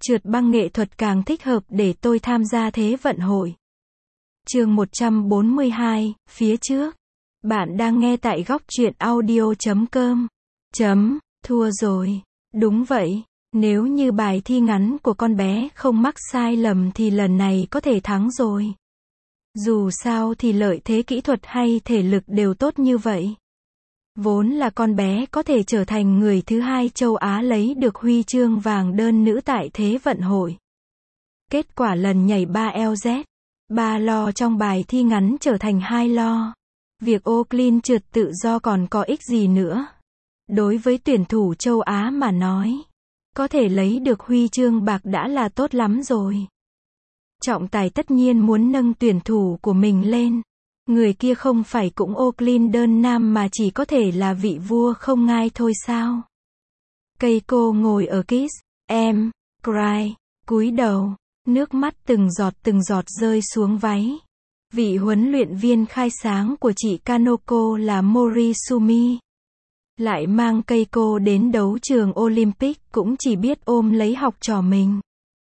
Trượt băng nghệ thuật càng thích hợp để tôi tham gia Thế vận hội. Chương 142, phía trước. Bạn đang nghe tại góc truyện audio.com. Thua rồi. Đúng vậy. Nếu như bài thi ngắn của con bé không mắc sai lầm thì lần này có thể thắng rồi. Dù sao thì lợi thế kỹ thuật hay thể lực đều tốt như vậy. Vốn là con bé có thể trở thành người thứ hai châu Á lấy được huy chương vàng đơn nữ tại Thế vận hội. Kết quả lần nhảy 3LZ, 3 lo trong bài thi ngắn trở thành 2 lo. Việc O'Clean trượt tự do còn có ích gì nữa. Đối với tuyển thủ châu Á mà nói, có thể lấy được huy chương bạc đã là tốt lắm rồi. Trọng tài tất nhiên muốn nâng tuyển thủ của mình lên. Người kia không phải cũng O'Clean đơn nam mà chỉ có thể là vị vua không ngai thôi sao? Keiko ngồi ở kiss, em, cry, cúi đầu, nước mắt từng giọt rơi xuống váy. Vị huấn luyện viên khai sáng của chị Kanoko là Morisumi. Lại mang Keiko đến đấu trường Olympic cũng chỉ biết ôm lấy học trò mình.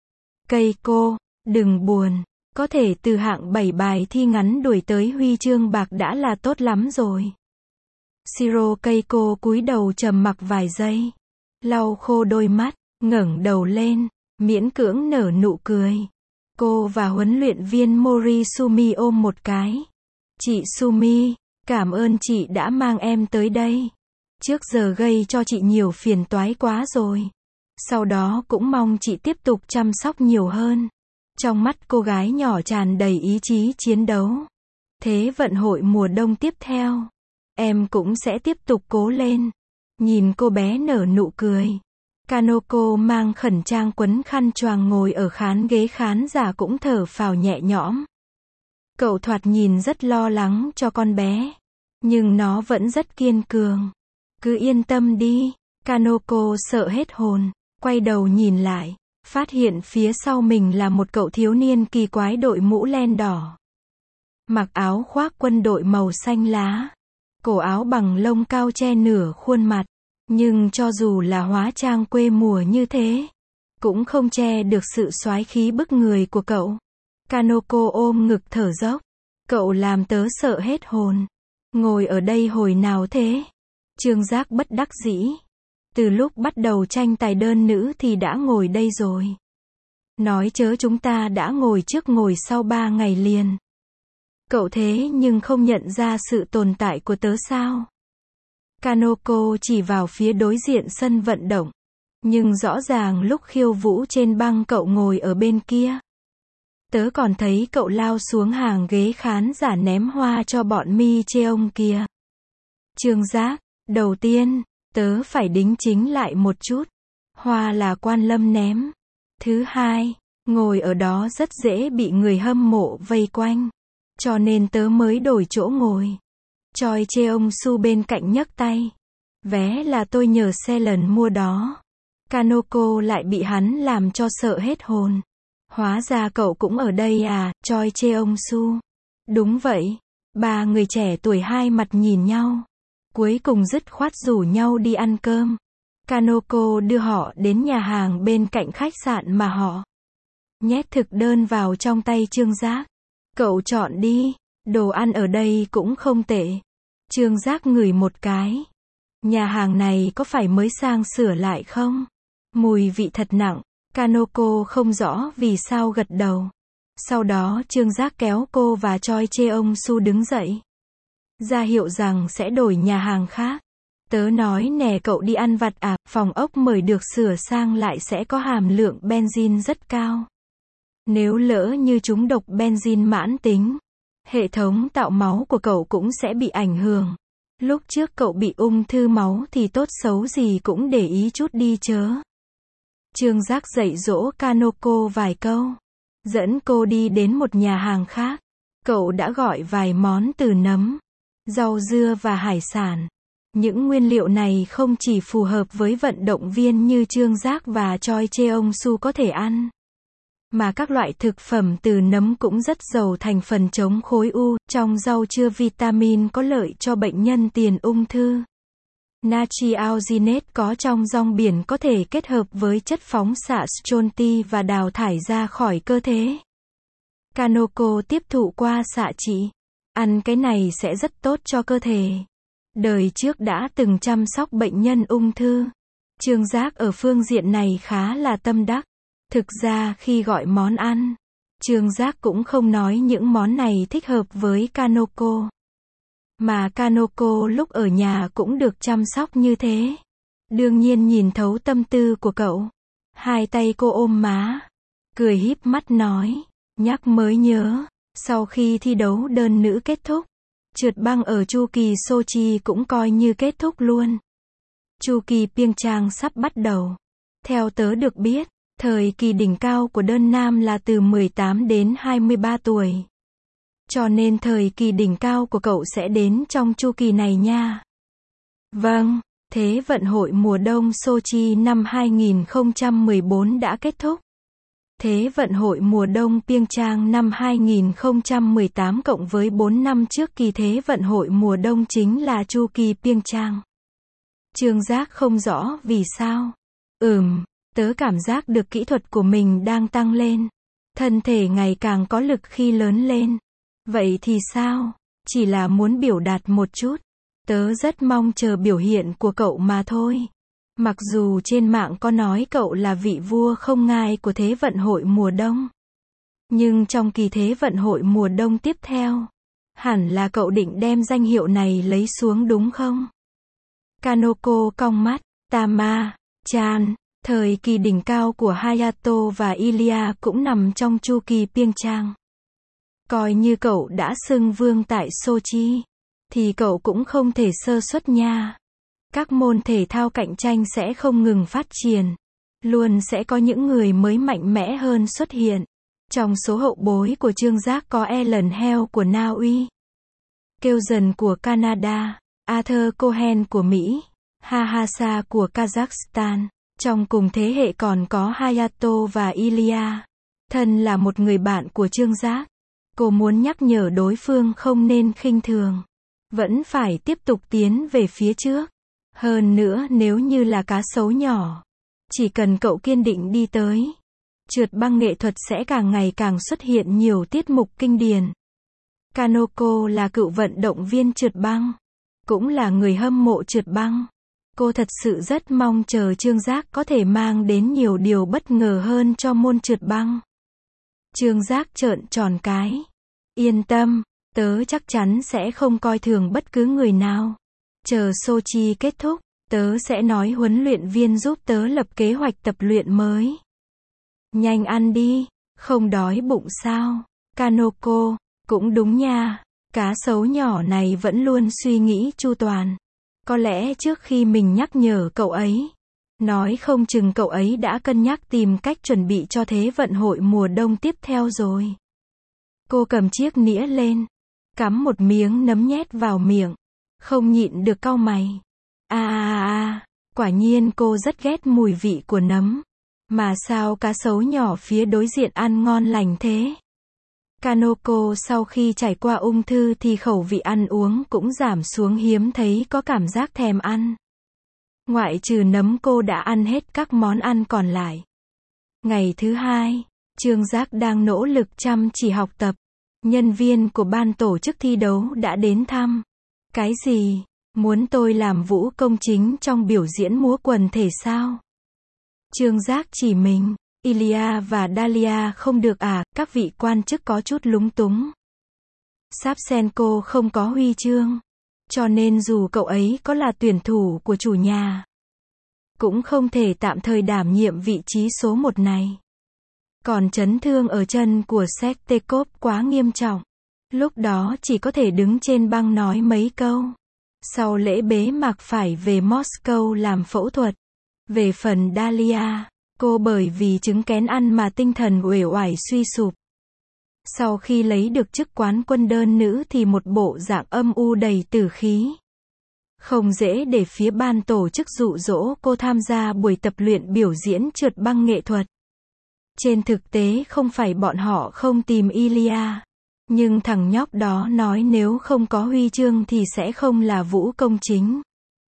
Keiko, đừng buồn. Có thể từ hạng 7 bài thi ngắn đuổi tới huy chương bạc đã là tốt lắm rồi. Shiro Keiko cúi đầu trầm mặc vài giây. Lau khô đôi mắt, ngẩng đầu lên, miễn cưỡng nở nụ cười. Cô và huấn luyện viên Morisumi ôm một cái. Chị Sumi, cảm ơn chị đã mang em tới đây. Trước giờ gây cho chị nhiều phiền toái quá rồi. Sau đó cũng mong chị tiếp tục chăm sóc nhiều hơn. Trong mắt cô gái nhỏ tràn đầy ý chí chiến đấu. Thế vận hội mùa đông tiếp theo, em cũng sẽ tiếp tục cố lên. Nhìn cô bé nở nụ cười. Kanoko mang khẩn trang quấn khăn choàng ngồi ở ghế khán giả cũng thở phào nhẹ nhõm. Cậu thoạt nhìn rất lo lắng cho con bé. Nhưng nó vẫn rất kiên cường. Cứ yên tâm đi. Kanoko sợ hết hồn. Quay đầu nhìn lại. Phát hiện phía sau mình là một cậu thiếu niên kỳ quái đội mũ len đỏ. Mặc áo khoác quân đội màu xanh lá. Cổ áo bằng lông cao che nửa khuôn mặt. Nhưng cho dù là hóa trang quê mùa như thế, cũng không che được sự soái khí bức người của cậu. Kanoko ôm ngực thở dốc. Cậu làm tớ sợ hết hồn. Ngồi ở đây hồi nào thế? Trương Giác bất đắc dĩ. Từ lúc bắt đầu tranh tài đơn nữ thì đã ngồi đây rồi. Nói chớ chúng ta đã ngồi trước ngồi sau 3 ngày liền. Cậu thế nhưng không nhận ra sự tồn tại của tớ sao? Kanoko chỉ vào phía đối diện sân vận động. Nhưng rõ ràng lúc khiêu vũ trên băng cậu ngồi ở bên kia. Tớ còn thấy cậu lao xuống hàng ghế khán giả ném hoa cho bọn Mi Cheong kia. Trương Giác, đầu tiên, tớ phải đính chính lại một chút. Hoa là Quan Lâm ném. Thứ hai, ngồi ở đó rất dễ bị người hâm mộ vây quanh. Cho nên tớ mới đổi chỗ ngồi. Choi Cheong Su bên cạnh nhấc tay. Vé là tôi nhờ xe lần mua đó. Kanoko lại bị hắn làm cho sợ hết hồn. Hóa ra cậu cũng ở đây à, Choi Cheong Su. Đúng vậy. Ba người trẻ tuổi hai mặt nhìn nhau. Cuối cùng dứt khoát rủ nhau đi ăn cơm. Kanoko đưa họ đến nhà hàng bên cạnh khách sạn mà họ nhét thực đơn vào trong tay Trương Giác. Cậu chọn đi, đồ ăn ở đây cũng không tệ. Trương Giác ngửi một cái. Nhà hàng này có phải mới sang sửa lại không? Mùi vị thật nặng. Kanoko không rõ vì sao gật đầu. Sau đó Trương Giác kéo cô và Choi Cheong Su đứng dậy. Ra hiệu rằng sẽ đổi nhà hàng khác. Tớ nói nè cậu đi ăn vặt à, phòng ốc mời được sửa sang lại sẽ có hàm lượng benzin rất cao. Nếu lỡ như trúng độc benzin mãn tính, hệ thống tạo máu của cậu cũng sẽ bị ảnh hưởng. Lúc trước cậu bị ung thư máu thì tốt xấu gì cũng để ý chút đi chớ. Trương Giác dạy dỗ Kanoko vài câu. Dẫn cô đi đến một nhà hàng khác. Cậu đã gọi vài món từ nấm, rau dưa và hải sản. Những nguyên liệu này không chỉ phù hợp với vận động viên như Trương Giác và Choi Cheong Su có thể ăn, mà các loại thực phẩm từ nấm cũng rất giàu thành phần chống khối u, trong rau chứa vitamin có lợi cho bệnh nhân tiền ung thư. Natri alginate có trong rong biển có thể kết hợp với chất phóng xạ stronti và đào thải ra khỏi cơ thể. Kanoko tiếp thụ qua xạ trị. Ăn cái này sẽ rất tốt cho cơ thể. Đời trước đã từng chăm sóc bệnh nhân ung thư. Trương Giác ở phương diện này khá là tâm đắc. Thực ra khi gọi món ăn, Trương Giác cũng không nói những món này thích hợp với Kanoko. Mà Kanoko lúc ở nhà cũng được chăm sóc như thế. Đương nhiên nhìn thấu tâm tư của cậu. Hai tay cô ôm má, cười híp mắt nói, nhắc mới nhớ, sau khi thi đấu đơn nữ kết thúc, trượt băng ở chu kỳ Sochi cũng coi như kết thúc luôn. Chu kỳ Pyeongchang sắp bắt đầu. Theo tớ được biết, thời kỳ đỉnh cao của đơn nam là từ 18 đến 23 tuổi. Cho nên thời kỳ đỉnh cao của cậu sẽ đến trong chu kỳ này nha. Vâng, Thế vận hội mùa đông Sochi năm 2014 đã kết thúc. Thế vận hội mùa đông Pyeongchang năm 2018 cộng với 4 năm trước kỳ Thế vận hội mùa đông chính là chu kỳ Pyeongchang. Trương Giác không rõ vì sao. Tớ cảm giác được kỹ thuật của mình đang tăng lên. Thân thể ngày càng có lực khi lớn lên. Vậy thì sao? Chỉ là muốn biểu đạt một chút. Tớ rất mong chờ biểu hiện của cậu mà thôi. Mặc dù trên mạng có nói cậu là vị vua không ngai của Thế vận hội mùa đông. Nhưng trong kỳ Thế vận hội mùa đông tiếp theo, hẳn là cậu định đem danh hiệu này lấy xuống đúng không? Kanoko cong mắt, Tama-chan, thời kỳ đỉnh cao của Hayato và Ilya cũng nằm trong chu kỳ Pyeongchang. Coi như cậu đã xưng vương tại Sochi, thì cậu cũng không thể sơ suất nha. Các môn thể thao cạnh tranh sẽ không ngừng phát triển. Luôn sẽ có những người mới mạnh mẽ hơn xuất hiện. Trong số hậu bối của Trương Giác có Ellen Hale của Na Uy, Kelson của Canada, Arthur Cohen của Mỹ, Hahasa của Kazakhstan. Trong cùng thế hệ còn có Hayato và Ilya. Thân là một người bạn của Trương Giác, cô muốn nhắc nhở đối phương không nên khinh thường. Vẫn phải tiếp tục tiến về phía trước. Hơn nữa nếu như là cá sấu nhỏ, chỉ cần cậu kiên định đi tới, trượt băng nghệ thuật sẽ càng ngày càng xuất hiện nhiều tiết mục kinh điển. Kanoko là cựu vận động viên trượt băng, cũng là người hâm mộ trượt băng. Cô thật sự rất mong chờ Trương Giác có thể mang đến nhiều điều bất ngờ hơn cho môn trượt băng. Trương Giác trợn tròn cái. Yên tâm, tớ chắc chắn sẽ không coi thường bất cứ người nào. Chờ Sochi kết thúc, tớ sẽ nói huấn luyện viên giúp tớ lập kế hoạch tập luyện mới. Nhanh ăn đi, không đói bụng sao? Kanoko, cũng đúng nha, cá sấu nhỏ này vẫn luôn suy nghĩ chu toàn. Có lẽ trước khi mình nhắc nhở cậu ấy, nói không chừng cậu ấy đã cân nhắc tìm cách chuẩn bị cho Thế vận hội mùa đông tiếp theo rồi. Cô cầm chiếc nĩa lên, cắm một miếng nấm nhét vào miệng, không nhịn được cau mày. Quả nhiên cô rất ghét mùi vị của nấm. Mà sao cá sấu nhỏ phía đối diện ăn ngon lành thế? Kanoko sau khi trải qua ung thư thì khẩu vị ăn uống cũng giảm xuống, hiếm thấy có cảm giác thèm ăn. Ngoại trừ nấm cô đã ăn hết các món ăn còn lại. Ngày thứ hai, Trương Giác đang nỗ lực chăm chỉ học tập. Nhân viên của ban tổ chức thi đấu đã đến thăm. Cái gì? Muốn tôi làm vũ công chính trong biểu diễn múa quần thể sao? Trương Giác chỉ mình. Ilya và Dalia không được à? Các vị quan chức có chút lúng túng. Savchenko không có huy chương, cho nên dù cậu ấy có là tuyển thủ của chủ nhà, cũng không thể tạm thời đảm nhiệm vị trí số 1 này. Còn chấn thương ở chân của Sektekov quá nghiêm trọng. Lúc đó chỉ có thể đứng trên băng nói mấy câu. Sau lễ bế mạc phải về Moscow làm phẫu thuật. Về phần Dalia, cô bởi vì chứng kén ăn mà tinh thần uể oải suy sụp. Sau khi lấy được chức quán quân đơn nữ thì một bộ dạng âm u đầy tử khí. Không dễ để phía ban tổ chức dụ dỗ cô tham gia buổi tập luyện biểu diễn trượt băng nghệ thuật. Trên thực tế không phải bọn họ không tìm Ilya, nhưng thằng nhóc đó nói nếu không có huy chương thì sẽ không là vũ công chính.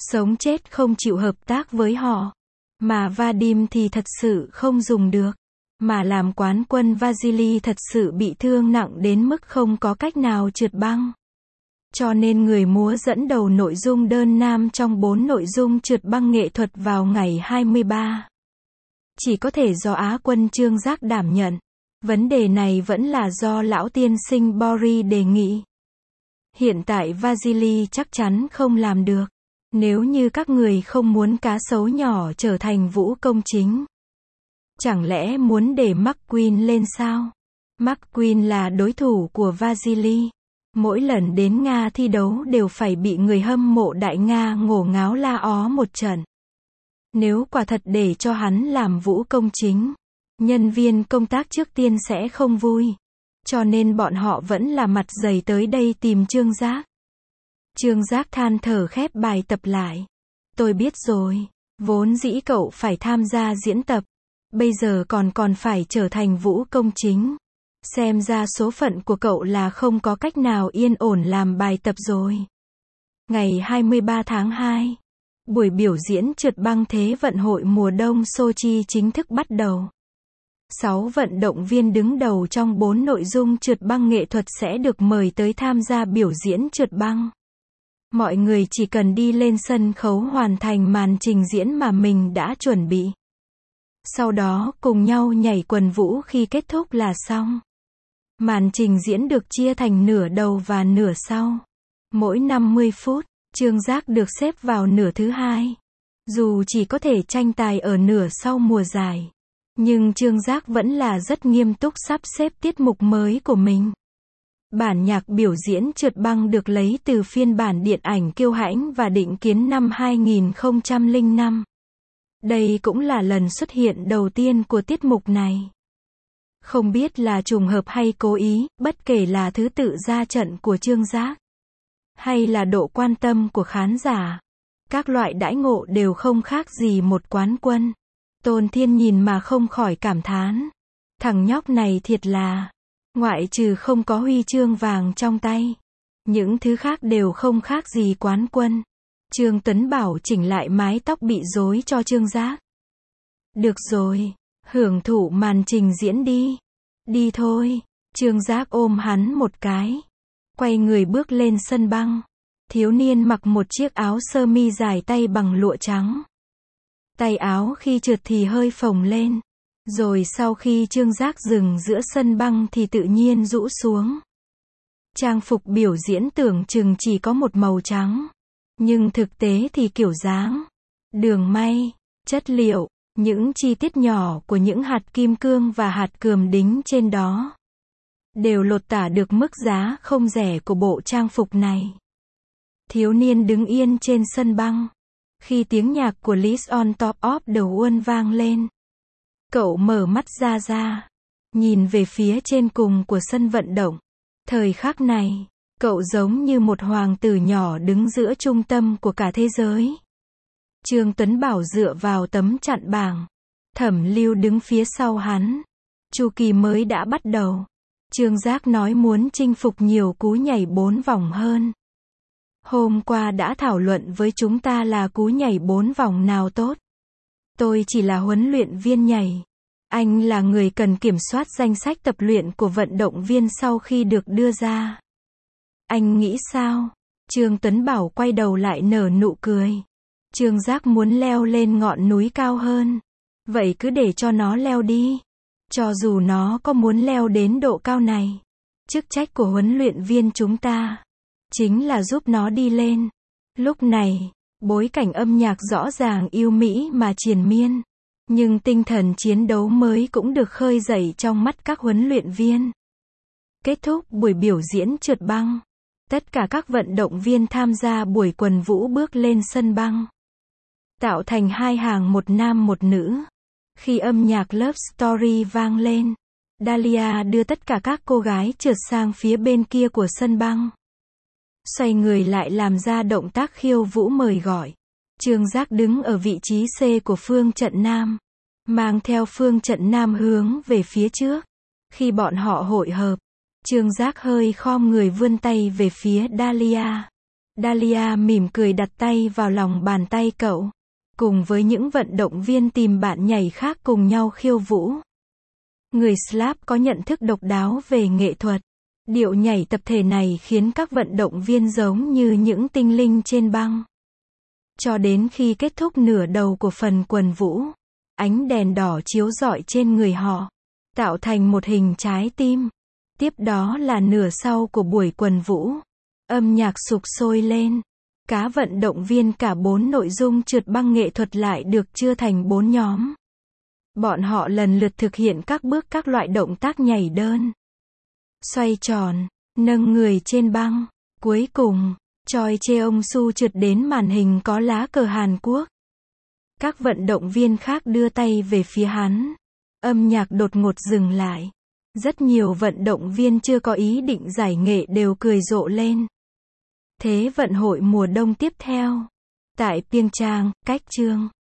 sống chết không chịu hợp tác với họ. Mà Vadim thì thật sự không dùng được. Mà làm quán quân Vasily thật sự bị thương nặng đến mức không có cách nào trượt băng. Cho nên người múa dẫn đầu nội dung đơn nam trong 4 nội dung trượt băng nghệ thuật vào ngày 23. Chỉ có thể do Á quân Trương Giác đảm nhận. Vấn đề này vẫn là do lão tiên sinh Boris đề nghị. Hiện tại Vasily chắc chắn không làm được. Nếu như các người không muốn cá sấu nhỏ trở thành vũ công chính. Chẳng lẽ muốn để McQueen lên sao? McQueen là đối thủ của Vasily. Mỗi lần đến Nga thi đấu đều phải bị người hâm mộ Đại Nga ngổ ngáo la ó một trận. Nếu quả thật để cho hắn làm vũ công chính, nhân viên công tác trước tiên sẽ không vui. Cho nên bọn họ vẫn là mặt dày tới đây tìm Trương Giác. Trương Giác than thở khép bài tập lại. Tôi biết rồi, vốn dĩ cậu phải tham gia diễn tập. Bây giờ còn phải trở thành vũ công chính. Xem ra số phận của cậu là không có cách nào yên ổn làm bài tập rồi. Ngày 23 tháng 2, buổi biểu diễn trượt băng Thế vận hội mùa đông Sochi chính thức bắt đầu. 6 vận động viên đứng đầu trong 4 nội dung trượt băng nghệ thuật sẽ được mời tới tham gia biểu diễn trượt băng. Mọi người chỉ cần đi lên sân khấu hoàn thành màn trình diễn mà mình đã chuẩn bị. Sau đó cùng nhau nhảy quần vũ khi kết thúc là xong. Màn trình diễn được chia thành nửa đầu và nửa sau. Mỗi 50 phút, Trương Giác được xếp vào nửa thứ hai. Dù chỉ có thể tranh tài ở nửa sau mùa giải, nhưng Trương Giác vẫn là rất nghiêm túc sắp xếp tiết mục mới của mình. Bản nhạc biểu diễn trượt băng được lấy từ phiên bản điện ảnh Kiêu Hãnh và Định Kiến năm 2005. Đây cũng là lần xuất hiện đầu tiên của tiết mục này. Không biết là trùng hợp hay cố ý, bất kể là thứ tự ra trận của Trương Giác, hay là độ quan tâm của khán giả, các loại đãi ngộ đều không khác gì một quán quân. Tôn Thiên nhìn mà không khỏi cảm thán. Thằng nhóc này thiệt là, ngoại trừ không có huy chương vàng trong tay, những thứ khác đều không khác gì quán quân. Trương Tuấn Bảo chỉnh lại mái tóc bị rối cho Trương Giác. Được rồi, hưởng thụ màn trình diễn đi. Đi thôi. Trương Giác ôm hắn một cái. Quay người bước lên sân băng. Thiếu niên mặc một chiếc áo sơ mi dài tay bằng lụa trắng. Tay áo khi trượt thì hơi phồng lên. Rồi sau khi Trương Giác dừng giữa sân băng thì tự nhiên rũ xuống. Trang phục biểu diễn tưởng chừng chỉ có một màu trắng. Nhưng thực tế thì kiểu dáng, đường may, chất liệu, những chi tiết nhỏ của những hạt kim cương và hạt cườm đính trên đó đều lột tả được mức giá không rẻ của bộ trang phục này. Thiếu niên đứng yên trên sân băng. Khi tiếng nhạc của Liz on Top of the World vang lên, cậu mở mắt ra, nhìn về phía trên cùng của sân vận động. Thời khắc này, cậu giống như một hoàng tử nhỏ đứng giữa trung tâm của cả thế giới. Trương Tuấn Bảo dựa vào tấm chặn bảng. Thẩm Lưu đứng phía sau hắn. Chu kỳ mới đã bắt đầu. Trương Giác nói muốn chinh phục nhiều cú nhảy 4 vòng hơn. Hôm qua đã thảo luận với chúng ta là cú nhảy 4 vòng nào tốt. Tôi chỉ là huấn luyện viên nhảy. Anh là người cần kiểm soát danh sách tập luyện của vận động viên sau khi được đưa ra. Anh nghĩ sao? Trương Tuấn Bảo quay đầu lại nở nụ cười. Trương Giác muốn leo lên ngọn núi cao hơn. Vậy cứ để cho nó leo đi. Cho dù nó có muốn leo đến độ cao này. Chức trách của huấn luyện viên chúng ta chính là giúp nó đi lên. Lúc này, bối cảnh âm nhạc rõ ràng yêu mỹ mà triền miên. Nhưng tinh thần chiến đấu mới cũng được khơi dậy trong mắt các huấn luyện viên. Kết thúc buổi biểu diễn trượt băng. Tất cả các vận động viên tham gia buổi quần vũ bước lên sân băng. Tạo thành hai hàng một nam một nữ. Khi âm nhạc Love Story vang lên, Dalia đưa tất cả các cô gái trượt sang phía bên kia của sân băng. Xoay người lại làm ra động tác khiêu vũ mời gọi. Trương Giác đứng ở vị trí C của phương trận nam, mang theo phương trận nam hướng về phía trước. Khi bọn họ hội hợp, Trương Giác hơi khom người vươn tay về phía Dalia. Dahlia mỉm cười đặt tay vào lòng bàn tay cậu. Cùng với những vận động viên tìm bạn nhảy khác cùng nhau khiêu vũ. Người Slav có nhận thức độc đáo về nghệ thuật. Điệu nhảy tập thể này khiến các vận động viên giống như những tinh linh trên băng. Cho đến khi kết thúc nửa đầu của phần quần vũ, ánh đèn đỏ chiếu rọi trên người họ, tạo thành một hình trái tim. Tiếp đó là nửa sau của buổi quần vũ. Âm nhạc sục sôi lên. Cá vận động viên cả 4 nội dung trượt băng nghệ thuật lại được chia thành 4 nhóm. Bọn họ lần lượt thực hiện các loại động tác nhảy đơn, xoay tròn, nâng người trên băng. Cuối cùng, Choi Cheong-su trượt đến màn hình có lá cờ Hàn Quốc. Các vận động viên khác đưa tay về phía hắn. Âm nhạc đột ngột dừng lại. Rất nhiều vận động viên chưa có ý định giải nghệ đều cười rộ lên. Thế vận hội mùa đông tiếp theo. Tại Pyeongchang, cách chương